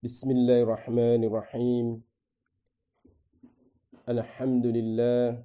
Bismillahirrahmanirrahim. Alhamdulillah.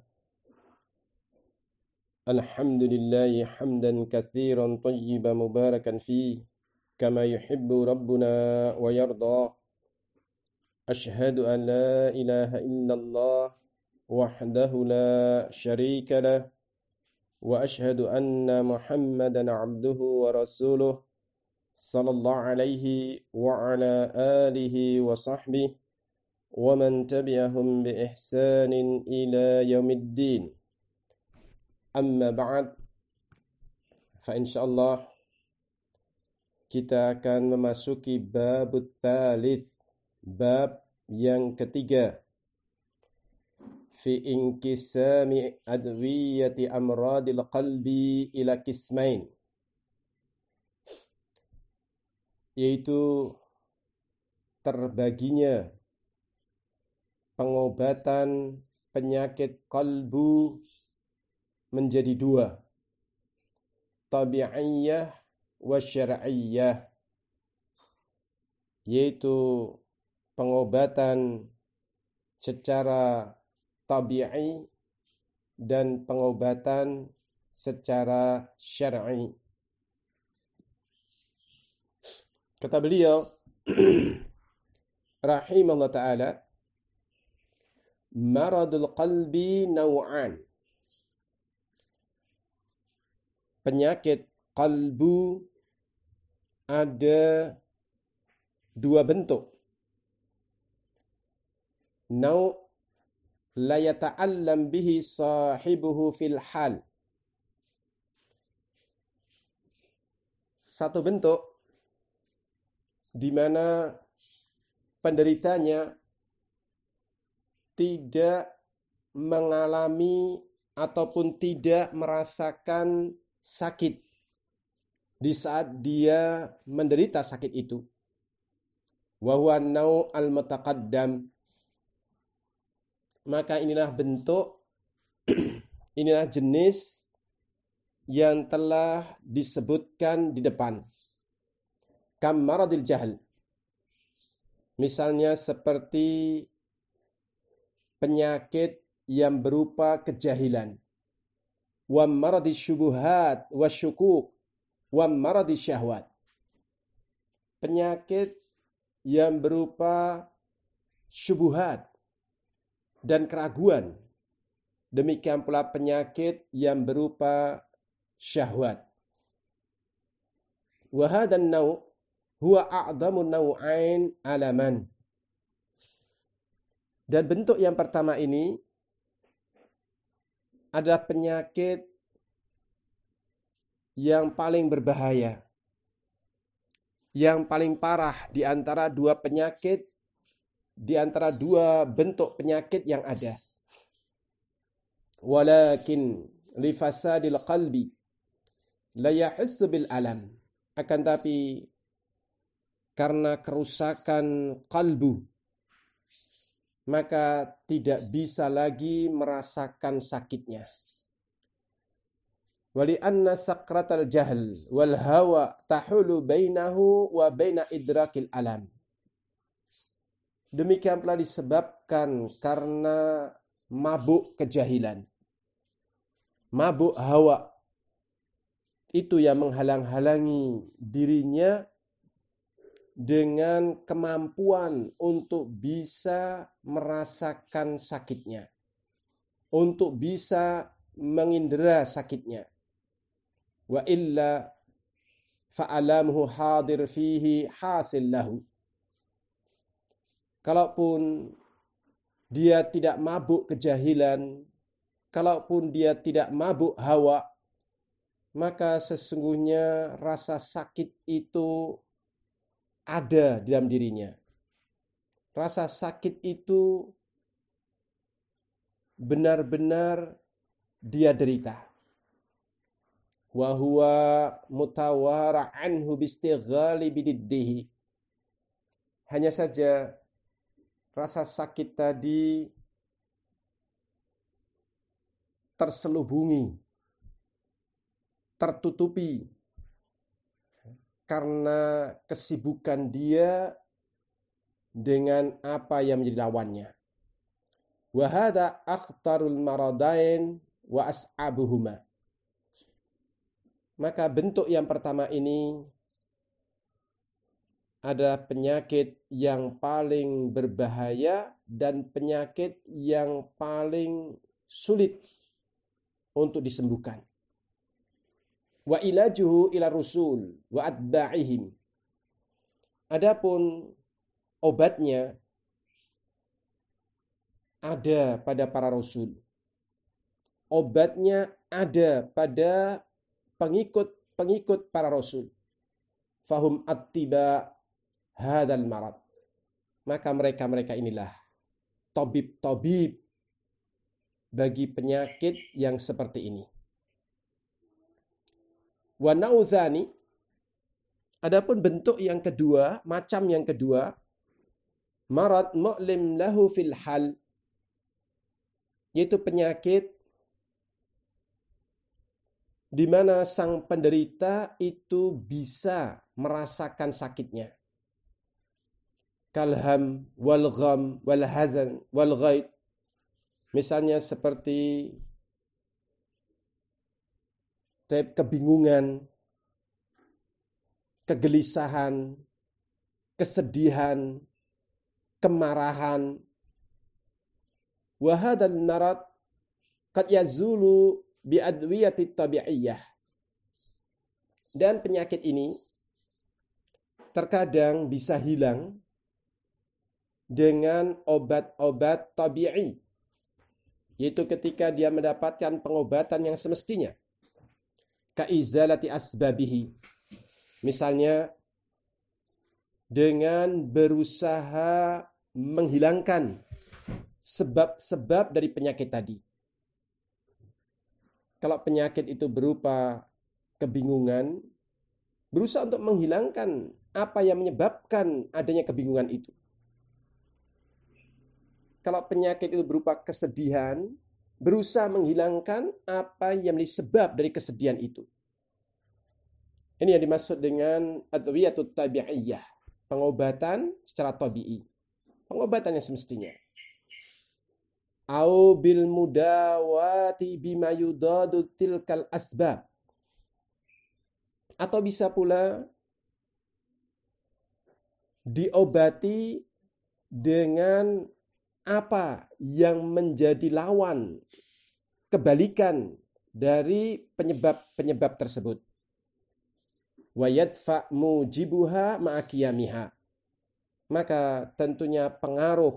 Alhamdulillahi hamdan katsiran tayyiban mubarakan fih kama yuhibbu rabbuna wa yarda. Ashhadu an la ilaha illallah wahdahu la syarika lah wa ashhadu anna Muhammadan abduhu wa rasuluh sallallahu alaihi wa ala alihi wa sahbihi wa man tabi'ahum bi ihsanin ila yaumiddin. Amma ba'd, fa insyaallah kita akan memasuki bab tsalits, bab yang ketiga, fi inkisami adwiyati amradil qalbi ila qismain, yaitu terbaginya pengobatan penyakit kalbu menjadi dua, tabi'iyah wa syar'iyyah, yaitu pengobatan secara tabi'i dan pengobatan secara syar'i. Kata beliau rahimahullah ta'ala, maradul qalbi naw'an. Penyakit kalbu ada dua bentuk. Nau' la yata'allam bihi sahibuhu fil hal. Satu bentuk di mana penderitanya tidak mengalami ataupun tidak merasakan sakit di saat dia menderita sakit itu. Wa huwa nau' al-mutaqaddam. Maka inilah bentuk, inilah jenis yang telah disebutkan di depan. Kam maradil jahl. Misalnya seperti penyakit yang berupa kejahilan. Wa maradis syubuhat wa syukuk wa maradis syahwat. Penyakit yang berupa syubuhat dan keraguan. Demikian pula penyakit yang berupa syahwat. Wa hadan naw' huwa a'dhamu naw'ain alaman. Dan bentuk yang pertama ini adalah penyakit yang paling berbahaya, yang paling parah di antara dua penyakit, di antara dua bentuk penyakit yang ada. Walakin li fasadil qalbi la yahissu bil alam. Akan tapi karena kerusakan kalbu, maka tidak bisa lagi merasakan sakitnya. Wali anna sakratal jahl wal hawa tahulu bainahu wa baina idrakil alam. Demikian pula disebabkan karena mabuk kejahilan, mabuk hawa, itu yang menghalang-halangi dirinya dengan kemampuan untuk bisa merasakan sakitnya, untuk bisa mengindera sakitnya. Wa illa fa'alamuhu hadir fihi hasil lahu. Kalaupun dia tidak mabuk kejahilan, kalaupun dia tidak mabuk hawa, maka sesungguhnya rasa sakit itu ada di dalam dirinya. Rasa sakit itu benar-benar dia derita. Wa huwa mutawara anhu bistighali bididdihi. Hanya saja rasa sakit tadi terselubungi, tertutupi karena kesibukan dia dengan apa yang menjadi lawannya. Wa hadza akhtarul maradain wa as'abuhuma. Maka bentuk yang pertama ini ada penyakit yang paling berbahaya dan penyakit yang paling sulit untuk disembuhkan. Wa ilajuhu ila rusul wa atba'ihim. Adapun obatnya ada pada para rasul. Obatnya ada pada pengikut para rasul. Fahum attiba hadzal marad. Maka mereka inilah tabib bagi penyakit yang seperti ini. Wa naudzani, adapun bentuk yang kedua, macam yang kedua, marad mu'lim lahu fil hal, yaitu penyakit di mana sang penderita itu bisa merasakan sakitnya. Kalham wal gham wal hazan wal ghaid. Misalnya seperti kebingungan, kegelisahan, kesedihan, kemarahan. Wa hadzal marad qad yazulu bi adwiyati tabi'iyah. Dan penyakit ini terkadang bisa hilang dengan obat-obat tabi'i, yaitu ketika dia mendapatkan pengobatan yang semestinya. Kaizalati asbabihi, misalnya dengan berusaha menghilangkan sebab-sebab dari penyakit tadi. Kalau penyakit itu berupa kebingungan, berusaha untuk menghilangkan apa yang menyebabkan adanya kebingungan itu. Kalau penyakit itu berupa kesedihan, berusaha menghilangkan apa yang menjadi sebab dari kesedihan itu. Ini yang dimaksud dengan adwiyatut tabi'iyah, pengobatan secara tabi'i, pengobatan yang semestinya. Au bil mudawati bima yudadu tilkal asbab, atau bisa pula diobati dengan apa yang menjadi lawan, kebalikan dari penyebab tersebut. Wa yadfa mujibuha ma'aqiyamiha. Maka tentunya pengaruh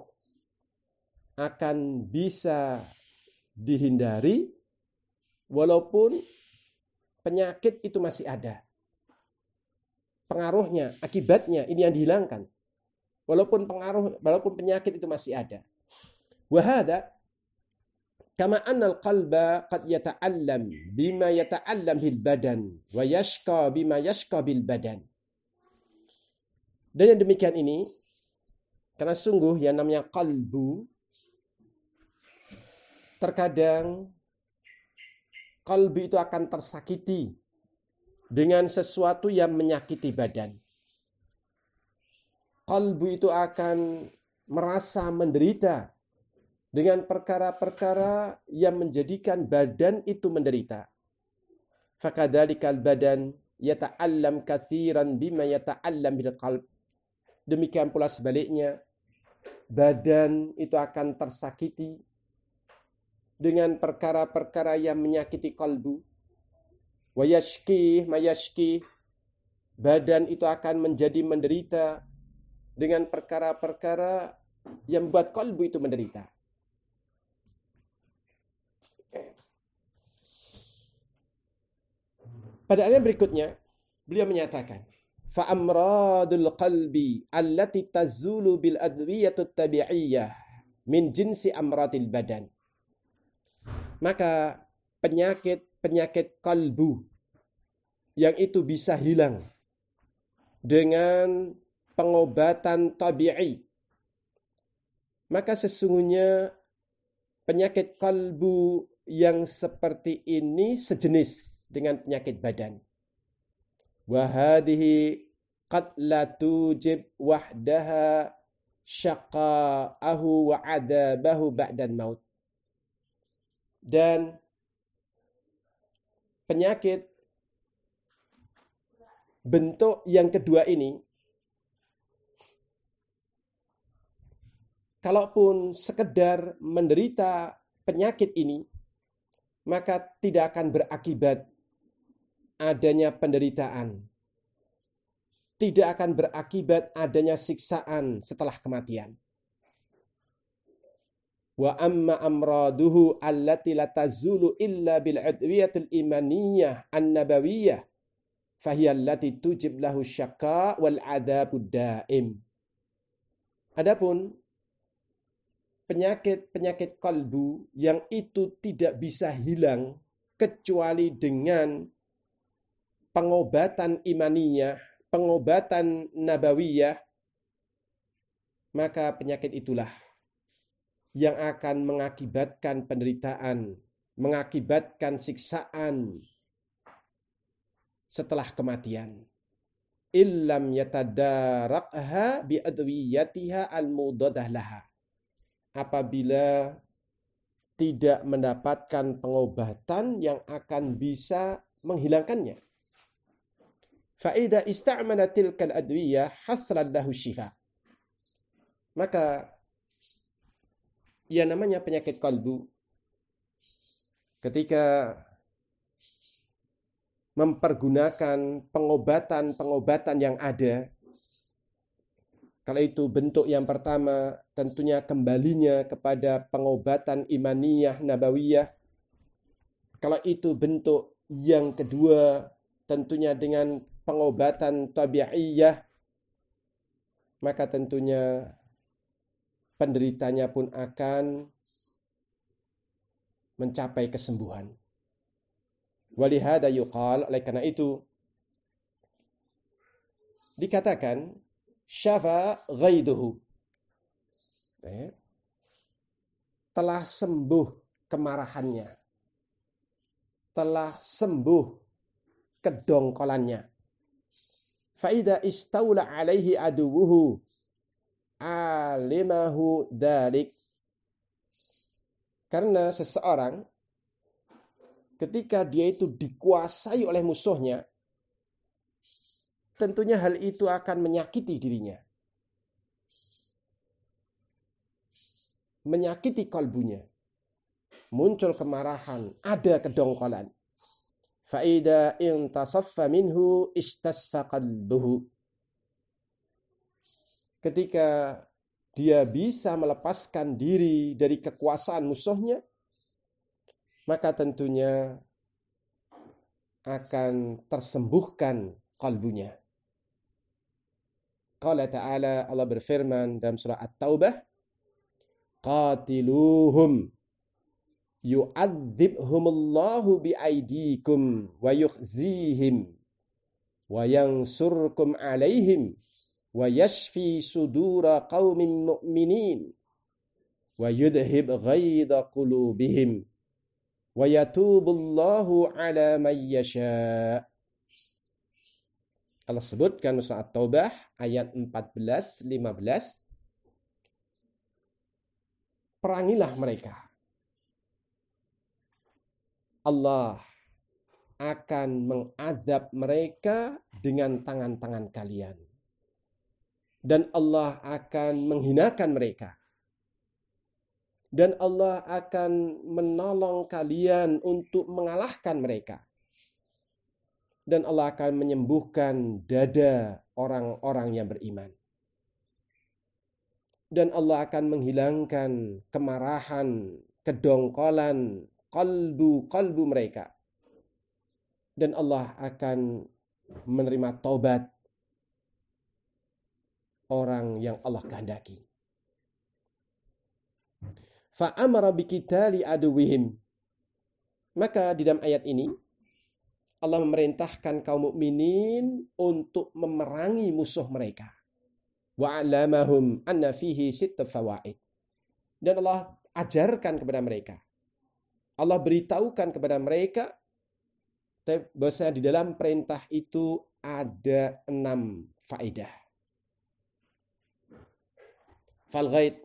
akan bisa dihindari walaupun penyakit itu masih ada. Pengaruhnya, akibatnya ini yang dihilangkan. Walaupun penyakit itu masih ada. Wa hadza kama anna al-qalba qad yata'allam bima yata'allam bil badan wa yashqa bima yashqa bil badan. Dan yang demikian ini karena sungguh yang namanya qalbu, terkadang qalbu itu akan tersakiti dengan sesuatu yang menyakiti badan. Qalbu itu akan merasa menderita dengan perkara-perkara yang menjadikan badan itu menderita. Fakadzalikal badan yata'allam katsiran bima yata'allam bil qalb. Demikian pula sebaliknya, badan itu akan tersakiti dengan perkara-perkara yang menyakiti kalbu. Wa yashki mayashki, badan itu akan menjadi menderita dengan perkara-perkara yang membuat kalbu itu menderita. Pada ayat berikutnya, beliau menyatakan, fa amradul qalbi allati tazulu bil adwiyatut tabi'iyah min jinsi amradil badan. Maka penyakit kalbu yang itu bisa hilang dengan pengobatan tabi'i. Maka sesungguhnya penyakit kalbu yang seperti ini sejenis dengan penyakit badan. Wa hadhihi qad la tujib wahdaha syaqa'ahu wa 'adzabahu ba'dal maut. Dan penyakit bentuk yang kedua ini, kalaupun sekedar menderita penyakit ini, maka tidak akan berakibat adanya penderitaan. Tidak akan berakibat adanya siksaan setelah kematian. Wa amma amraduhu allati la tazulu illa bil adwiyatil imaniyah an-nabawiyah fahiya allati tujib lahu syaqqa wal adzabud daim. Adapun penyakit-penyakit kalbu yang itu tidak bisa hilang kecuali dengan pengobatan imaniyah, pengobatan nabawiyah, maka penyakit itulah yang akan mengakibatkan penderitaan, mengakibatkan siksaan setelah kematian. Illam yatadarakha bi adwiyatiha al-mudadah laha. Apabila tidak mendapatkan pengobatan yang akan bisa menghilangkannya. Fa'idha ista'mana tilkal adwiyah hasran lahu syifa. Maka yang namanya penyakit kalbu, ketika mempergunakan pengobatan-pengobatan yang ada, kalau itu bentuk yang pertama, tentunya kembalinya kepada pengobatan imaniyah nabawiyah. Kalau itu bentuk yang kedua, tentunya dengan pengobatan tabi'iyah, maka tentunya penderitanya pun akan mencapai kesembuhan. Walihada yuqal, oleh karena itu dikatakan syafa ghaiduhu, telah sembuh kemarahannya, telah sembuh kedongkolannya. Faida istaula alaihi aduwuhu alimahu dzalik. Karena seseorang ketika dia itu dikuasai oleh musuhnya, tentunya hal itu akan menyakiti dirinya, menyakiti kalbunya, muncul kemarahan, ada kedongkolan. Faida intasaffa minhu istasfa qalbuhu. Ketika dia bisa melepaskan diri dari kekuasaan musuhnya, maka tentunya akan tersembuhkan kalbunya. Qala ta'ala, Allah berfirman dalam surah At-Taubah, qatiluhum yu'adzibhumullahu bi'aidikum wa yukhzihim wa yansurkum alaihim wa yashfi sudura qaumin mu'minin wa yudhib ghaidha qulubihim wa yatubullahu ala man yasha. Allah sebutkan surah At-Taubah ayat 14-15, perangilah mereka. Allah akan mengazab mereka dengan tangan-tangan kalian. Dan Allah akan menghinakan mereka. Dan Allah akan menolong kalian untuk mengalahkan mereka. Dan Allah akan menyembuhkan dada orang-orang yang beriman. Dan Allah akan menghilangkan kemarahan, kedongkolan, kalbu mereka. Dan Allah akan menerima taubat orang yang Allah kehendaki. Fa'amara biqitali aduwihim. Maka di dalam ayat ini Allah memerintahkan kaum mukminin untuk memerangi musuh mereka. Wa'alamahum anna fihi sitta fawaid. Dan Allah ajarkan kepada mereka, Allah beritahukan kepada mereka bahwa di dalam perintah itu ada 6 faedah. fal ghaid.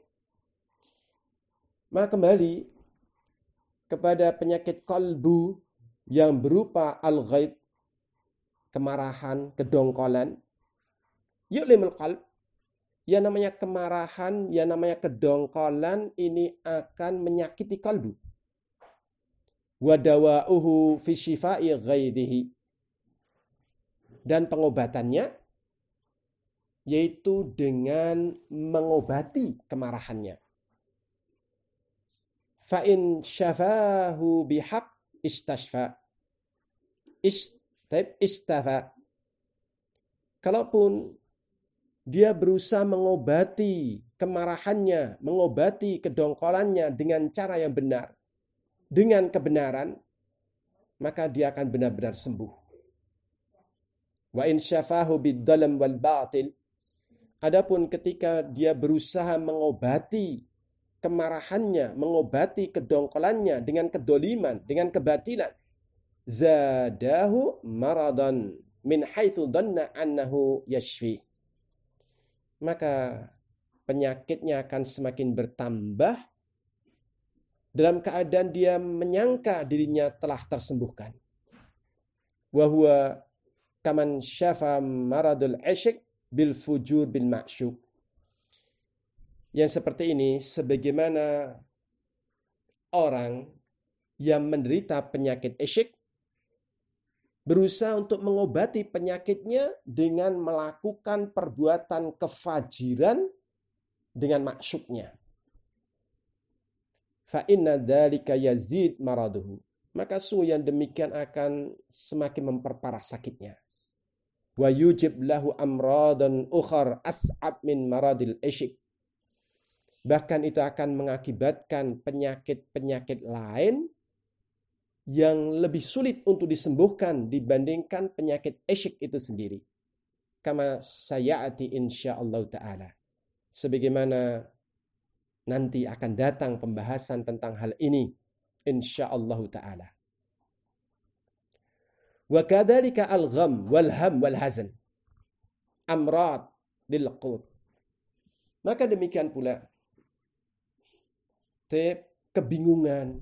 Maka kembali kepada penyakit qalbu yang berupa al-ghaid, kemarahan, kedongkolan. Yu'limul qalb. Yang namanya kemarahan, yang namanya kedongkolan ini akan menyakiti kalbu. Wa dawa'uhu fi syifa'i ghaidihi. Dan pengobatannya yaitu dengan mengobati kemarahannya. Fa in syafahu bihaq istashfa. Istafa. Kalaupun dia berusaha mengobati kemarahannya, mengobati kedongkolannya dengan cara yang benar, dengan kebenaran, maka dia akan benar-benar sembuh. Wa in syafahu bid-dalam wal batil. Adapun ketika dia berusaha mengobati kemarahannya, mengobati kedongkolannya dengan kedoliman, dengan kebatilan, zadahu maradan min haitsu dhanna annahu yashfi. Maka penyakitnya akan semakin bertambah dalam keadaan dia menyangka dirinya telah tersembuhkan. Wa huwa kaman syafa maradul ishq bil fujur bil ma'syuq. Yang seperti ini sebagaimana orang yang menderita penyakit ishq berusaha untuk mengobati penyakitnya dengan melakukan perbuatan kefajiran dengan maksudnya. Fa inna dzalika yazid maraduhu. Maka sungguh yang demikian akan semakin memperparah sakitnya. Wa yujib lahu amradan ukhar as'ab min maradil ishq. Bahkan itu akan mengakibatkan penyakit-penyakit lain yang lebih sulit untuk disembuhkan dibandingkan penyakit ishq itu sendiri. Kama sayati insyaallah ta'ala. Sebagaimana nanti akan datang pembahasan tentang hal ini insyaallah ta'ala. Wa kadzalika al-gham wal ham wal hazan. Amrad lil qut. Maka demikian pula kebingungan,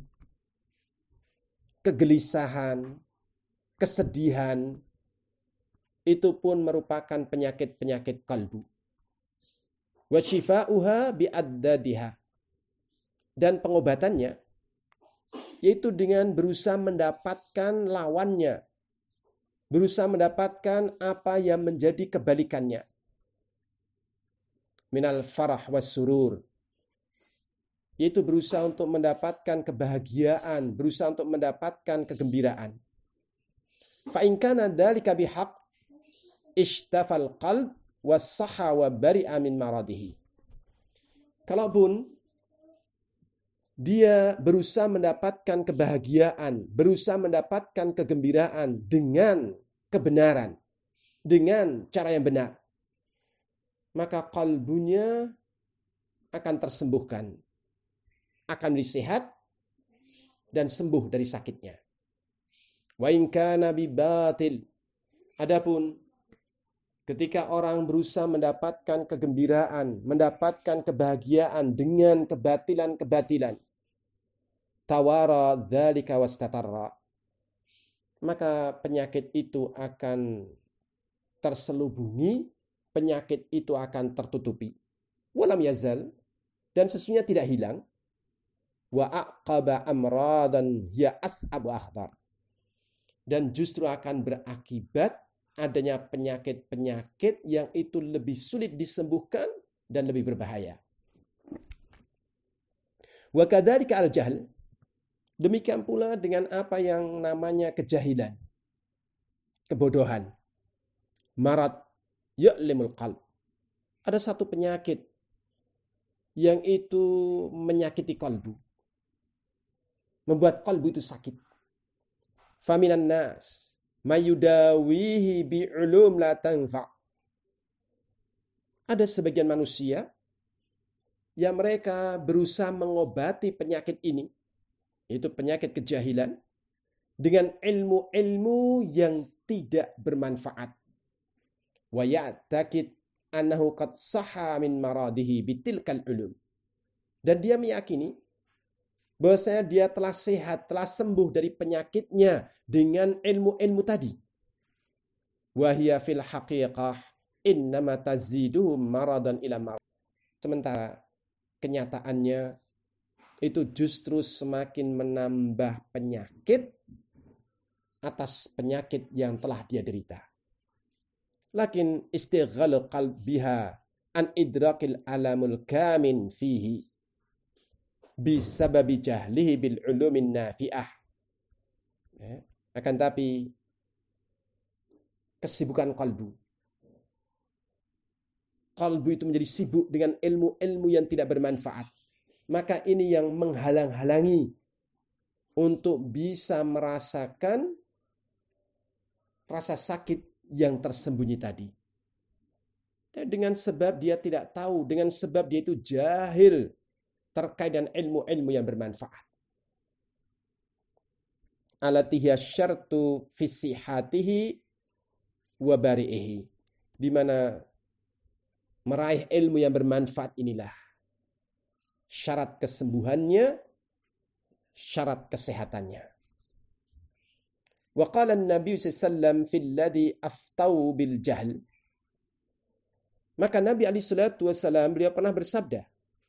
kegelisahan, kesedihan, itu pun merupakan penyakit-penyakit kalbu. Wa shifa'uha bi'addadiha. Dan pengobatannya, yaitu dengan berusaha mendapatkan lawannya. Berusaha mendapatkan apa yang menjadi kebalikannya. Minal farah was surur. Yaitu berusaha untuk mendapatkan kebahagiaan, berusaha untuk mendapatkan kegembiraan. Fa in kana dzalika bihaq ishtafal qalb was-sahha wa bari'a min maradihi. Kalaupun dia berusaha mendapatkan kebahagiaan, berusaha mendapatkan kegembiraan dengan kebenaran, dengan cara yang benar, maka kalbunya akan tersembuhkan, akan disehat dan sembuh dari sakitnya. Wa in kana bibatil. Adapun ketika orang berusaha mendapatkan kegembiraan, mendapatkan kebahagiaan dengan kebatilan-kebatilan, tawara dzalika wastatarra, maka penyakit itu akan terselubungi, penyakit itu akan tertutupi. Walam yazal, dan sesungguhnya tidak hilang. Wa aqaba amradan hiya as'abu akhdar. Dan justru akan berakibat adanya penyakit-penyakit yang itu lebih sulit disembuhkan dan lebih berbahaya. Wa kadzalika al-jahl. Demikian pula dengan apa yang namanya kejahilan, kebodohan. Marad yu'limul qalb. Ada satu penyakit yang itu menyakiti kalbu. Membuat kalbu itu sakit. Faminan nas mayudawihi bi'ulum la tanfa'. Ada sebagian manusia yang mereka berusaha mengobati penyakit ini, yaitu penyakit kejahilan, dengan ilmu-ilmu yang tidak bermanfaat. Wa ya'taqid annahu qad sahha min maradihi bitilkal ulum. Dan dia meyakini bahwasanya dia telah sehat, telah sembuh dari penyakitnya dengan ilmu-ilmu tadi. Wa hiya fil haqiqah innama taziduhum maradan ila marad. Sementara kenyataannya itu justru semakin menambah penyakit atas penyakit yang telah dia derita. Lakin istighalu qalbiha an idrakil alamul kamin fihi bisababi jahlihi bil ulumin nafi'ah. Akan tapi kesibukan kalbu itu menjadi sibuk dengan ilmu-ilmu yang tidak bermanfaat. Maka ini yang menghalang-halangi untuk bisa merasakan rasa sakit yang tersembunyi tadi. Dengan sebab dia tidak tahu, dengan sebab dia itu jahil terkait dengan ilmu-ilmu yang bermanfaat. Alatihiya syartu fisihatihi wa bari'ihi. Di mana meraih ilmu yang bermanfaat inilah syarat kesembuhannya, syarat kesehatannya. Wa qala an-nabi sallallahu alaihi wasallam fil ladzi aftau bil jahl. Maka Nabi alaihi salatu wasallam beliau pernah bersabda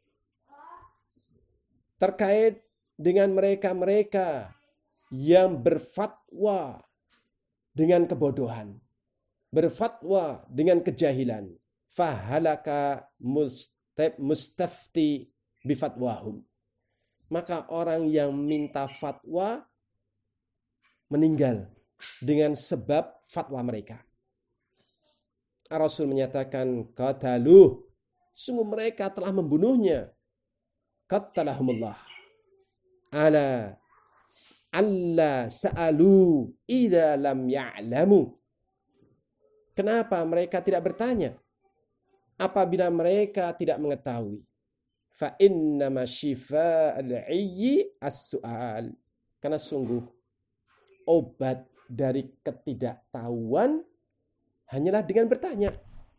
terkait dengan mereka-mereka yang berfatwa dengan kebodohan, berfatwa dengan kejahilan. Fahalaka mustafti bifatwahum. Maka orang yang minta fatwa meninggal dengan sebab fatwa mereka. Rasul menyatakan, qataluh, sungguh mereka telah membunuhnya. Qatalahumullah. Alla sa'alu idza lam ya'lamu. Kenapa mereka tidak bertanya apabila mereka tidak mengetahui? Fa innama syifa'al 'ayyi as-su'al. Karena sungguh obat dari ketidaktahuan hanyalah dengan bertanya.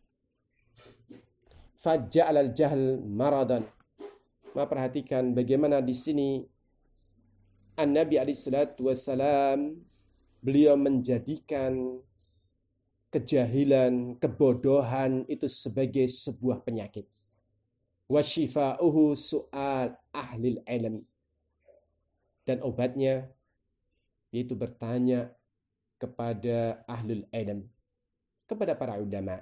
Faja'alal jahl maradan. Maka perhatikan bagaimana di sini An-Nabi alaihissalatu wassalam beliau menjadikan kejahilan, kebodohan itu sebagai sebuah penyakit. Wa syifa'uhu su'al ahlil ilm. Dan obatnya yaitu bertanya kepada ahlul ilm, kepada para ulama.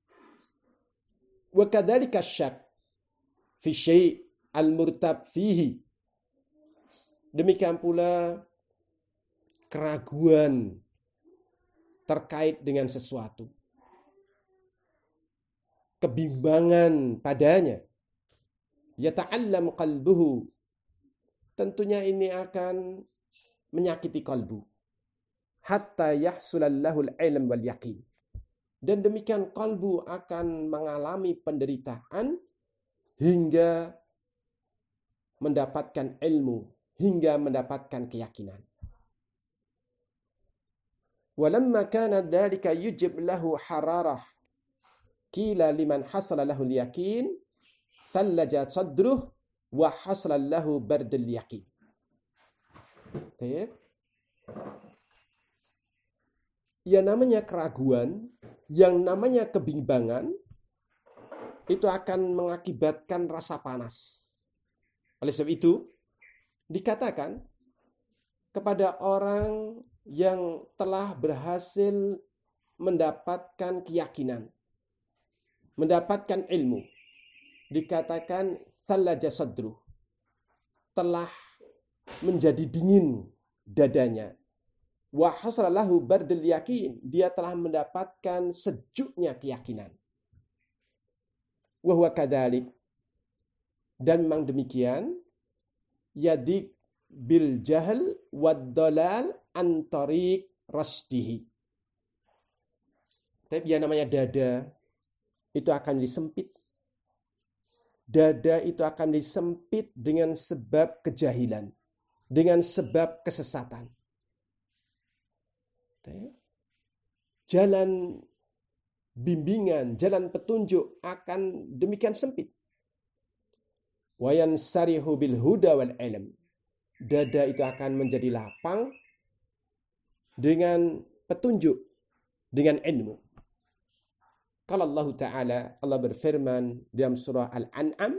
Wa kadzalika syak fi syai' al-murtab fihi. Demikian pula keraguan terkait dengan sesuatu, kebimbangan padanya. Yata'allam qalbuhu. Tentunya ini akan menyakiti kalbu. Hatta yahsulallahul ilm wal yaqin. Dan demikian kalbu akan mengalami penderitaan hingga mendapatkan ilmu, hingga mendapatkan keyakinan. Walamma kana dzalika yujib lahu hararah qila liman hasala lahu al-yaqin thallaja sadruh wa hasala lahu bardul yaqin. Yang namanya keraguan, yang namanya kebimbangan itu akan mengakibatkan rasa panas. Oleh sebab itu dikatakan kepada orang yang telah berhasil mendapatkan keyakinan, mendapatkan ilmu, dikatakan thallaja sadruh, telah menjadi dingin dadanya. Wa hasalahu bardul yakin, dia telah mendapatkan sejuknya keyakinan. Wa huwa kadzalik, dan memang demikian, yadik bil jahl wad dalal an tariq rasdihi. Tapi yang namanya dada itu akan disempit. Dada itu akan disempit dengan sebab kejahilan, dengan sebab kesesatan. Jalan bimbingan, jalan petunjuk akan demikian sempit. Wa yansarihu bil huda wal ilm. Dada itu akan menjadi lapang dengan petunjuk, dengan ilmu. Kalau Allah Ta'ala, Allah berfirman dalam surah Al-An'am,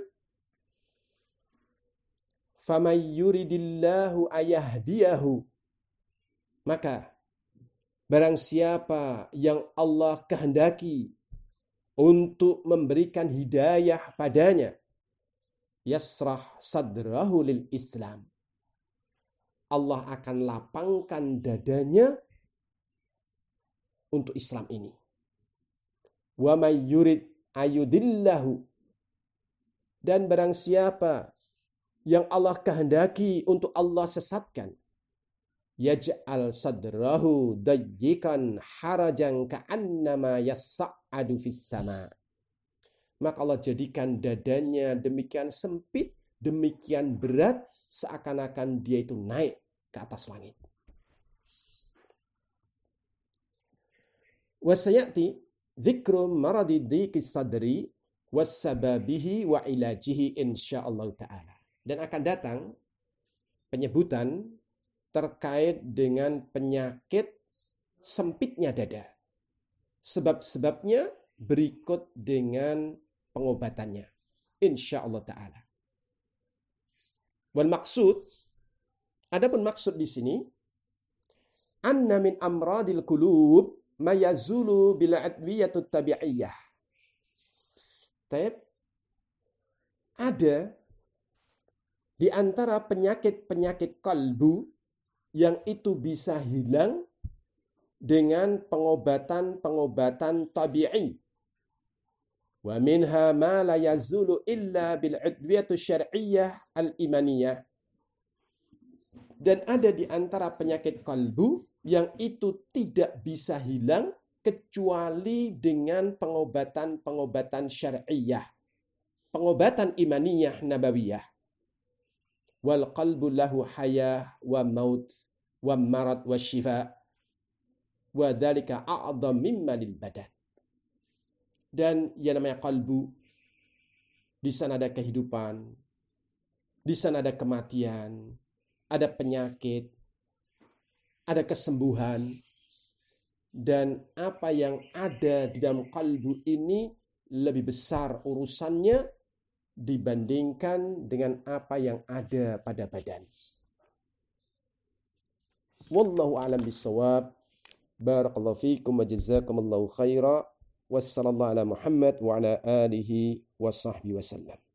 "Faman yuridillahu ayahdiyahu." Maka barang siapa yang Allah kehendaki untuk memberikan hidayah padanya, yasrah sadrahu lil Islam. Allah akan lapangkan dadanya untuk Islam ini. Wa may yurid ayudillahu. Dan barang siapa yang Allah kehendaki untuk Allah sesatkan, yaj'al sadrahu dayyikan harajan ka'annama yas'adu fis sama. Maka Allah jadikan dadanya demikian sempit, demikian berat, seakan-akan dia itu naik ke atas langit. Wasayati dzikru maradi dhiqis sadri wassababihi wa ilajihi insyaallah ta'ala. Dan akan datang penyebutan terkait dengan penyakit sempitnya dada. Sebab-sebabnya berikut dengan pengobatannya. Insyaallah ta'ala. Wal maksud, adapun maksud di sini, anna min amradil qulub ma yazulu bil adwiyatut tabi'iyah. Ada di antara penyakit-penyakit kalbu yang itu bisa hilang dengan pengobatan-pengobatan tabi'i. Wa minha ma la yazulu illa bil adwiyatu syar'iyyah al-imaniyah. Dan ada di antara penyakit kalbu yang itu tidak bisa hilang kecuali dengan pengobatan-pengobatan syar'iyyah. Pengobatan imaniyah nabawiyah. Wal qalbu lahu hayah wa maut wa marad wa shifa. Wa dzalika a'dham mimma lil badan. Dan yang namanya kalbu, di sana ada kehidupan, di sana ada kematian, ada penyakit, ada kesembuhan, dan apa yang ada di dalam kalbu ini lebih besar urusannya dibandingkan dengan apa yang ada pada badan. Wallahu a'lam bissawab. Barakallahu fiikum wa jazakumullahu khaira. Wassallallahu ala Muhammad wa ala alihi wa sahbihi wasallam.